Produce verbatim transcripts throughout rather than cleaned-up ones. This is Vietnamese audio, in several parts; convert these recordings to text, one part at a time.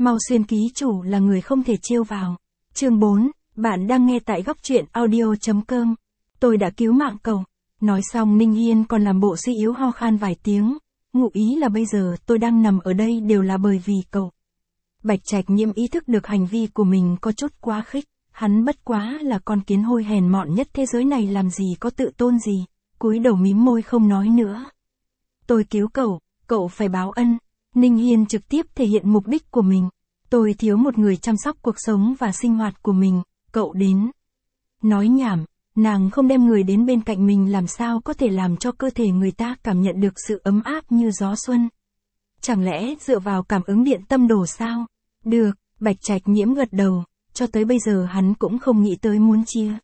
Mau Xuyên ký chủ là người không thể trêu vào. Chương bốn, bạn đang nghe tại góc truyện audio chấm com. Tôi đã cứu mạng cậu. Nói xong Ninh Hiên còn làm bộ suy yếu ho khan vài tiếng. Ngụ ý là bây giờ tôi đang nằm ở đây đều là bởi vì cậu. Bạch Trạch Nhiễm ý thức được hành vi của mình có chút quá khích. Hắn bất quá là con kiến hôi hèn mọn nhất thế giới này, làm gì có tự tôn gì. Cúi đầu mím môi không nói nữa. Tôi cứu cậu, cậu phải báo ân. Ninh Hiên trực tiếp thể hiện mục đích của mình. Tôi thiếu một người chăm sóc cuộc sống và sinh hoạt của mình, cậu đến. Nói nhảm, nàng không đem người đến bên cạnh mình làm sao có thể làm cho cơ thể người ta cảm nhận được sự ấm áp như gió xuân. Chẳng lẽ dựa vào cảm ứng điện tâm đồ sao? Được, Bạch Trạch Nhiễm gật đầu, cho tới bây giờ hắn cũng không nghĩ tới muốn chia.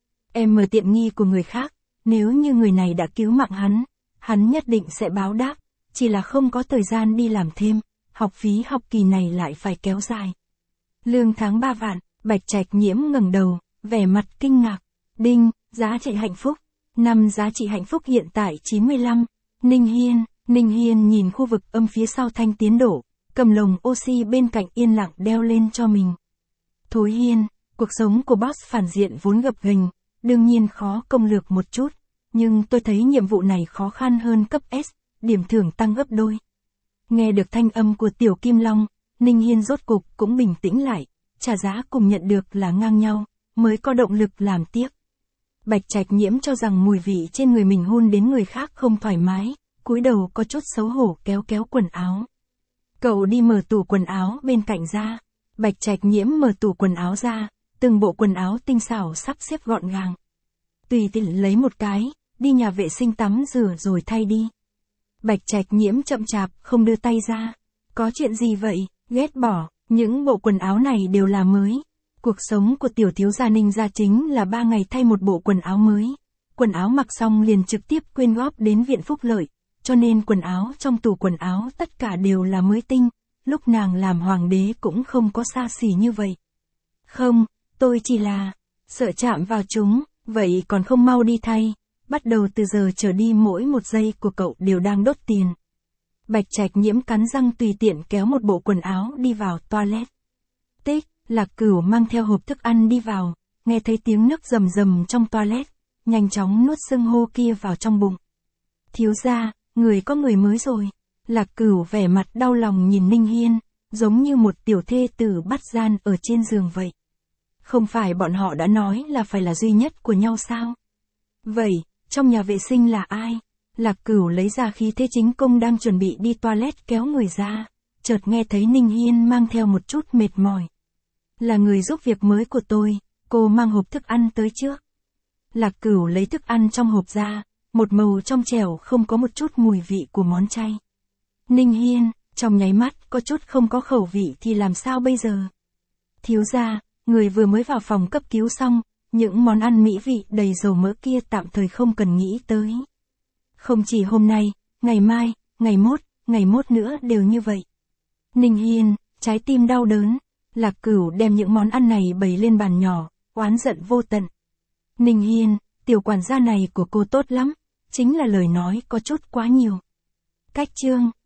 Em mở tiện nghi của người khác, nếu như người này đã cứu mạng hắn, hắn nhất định sẽ báo đáp, chỉ là không có thời gian đi làm thêm, học phí học kỳ này lại phải kéo dài. Lương tháng ba vạn, Bạch Trạch Nhiễm ngẩng đầu, vẻ mặt kinh ngạc. Đinh, giá trị hạnh phúc. Năm giá trị hạnh phúc hiện tại chín mươi lăm. Ninh Hiên, Ninh Hiên nhìn khu vực âm phía sau thanh tiến đổ, cầm lồng oxy bên cạnh yên lặng đeo lên cho mình. Thối Hiên, cuộc sống của boss phản diện vốn gập ghềnh, đương nhiên khó công lược một chút, nhưng tôi thấy nhiệm vụ này khó khăn hơn cấp S, điểm thưởng tăng gấp đôi. Nghe được thanh âm của Tiểu Kim Long, Ninh Hiên rốt cục cũng bình tĩnh lại, trả giá cùng nhận được là ngang nhau, mới có động lực làm tiếp. Bạch Trạch Nhiễm cho rằng mùi vị trên người mình hôn đến người khác không thoải mái, cúi đầu có chút xấu hổ kéo kéo quần áo. Cậu đi mở tủ quần áo bên cạnh ra. Bạch Trạch Nhiễm mở tủ quần áo ra, từng bộ quần áo tinh xảo sắp xếp gọn gàng. Tùy tiện lấy một cái, đi nhà vệ sinh tắm rửa rồi thay đi. Bạch Trạch Nhiễm chậm chạp không đưa tay ra. Có chuyện gì vậy? Ghét bỏ, những bộ quần áo này đều là mới. Cuộc sống của tiểu thiếu gia Ninh gia chính là ba ngày thay một bộ quần áo mới. Quần áo mặc xong liền trực tiếp quyên góp đến viện phúc lợi, cho nên quần áo trong tủ quần áo tất cả đều là mới tinh. Lúc nàng làm hoàng đế cũng không có xa xỉ như vậy. Không, tôi chỉ là sợ chạm vào chúng, vậy còn không mau đi thay. Bắt đầu từ giờ trở đi mỗi một giây của cậu đều đang đốt tiền. Bạch Trạch Nhiễm cắn răng tùy tiện kéo một bộ quần áo đi vào toilet. Tích, Lạc Cửu mang theo hộp thức ăn đi vào, nghe thấy tiếng nước rầm rầm trong toilet, nhanh chóng nuốt xương hô kia vào trong bụng. Thiếu gia, người có người mới rồi. Lạc Cửu vẻ mặt đau lòng nhìn Ninh Hiên, giống như một tiểu thê tử bắt gian ở trên giường vậy. Không phải bọn họ đã nói là phải là duy nhất của nhau sao? Vậy, trong nhà vệ sinh là ai? Lạc Cửu lấy ra khí thế chính công đang chuẩn bị đi toilet kéo người ra, chợt nghe thấy Ninh Hiên mang theo một chút mệt mỏi. Là người giúp việc mới của tôi, cô mang hộp thức ăn tới trước. Lạc Cửu lấy thức ăn trong hộp ra, một màu trong trẻo không có một chút mùi vị của món chay. Ninh Hiên, trong nháy mắt có chút không có khẩu vị thì làm sao bây giờ? Thiếu gia, người vừa mới vào phòng cấp cứu xong, những món ăn mỹ vị đầy dầu mỡ kia tạm thời không cần nghĩ tới. Không chỉ hôm nay, ngày mai, ngày mốt, ngày mốt nữa đều như vậy. Ninh Hiên, trái tim đau đớn. Lạc Cửu đem những món ăn này bày lên bàn nhỏ, oán giận vô tận. Ninh Hiên, tiểu quản gia này của cô tốt lắm, chính là lời nói có chút quá nhiều. Cách chương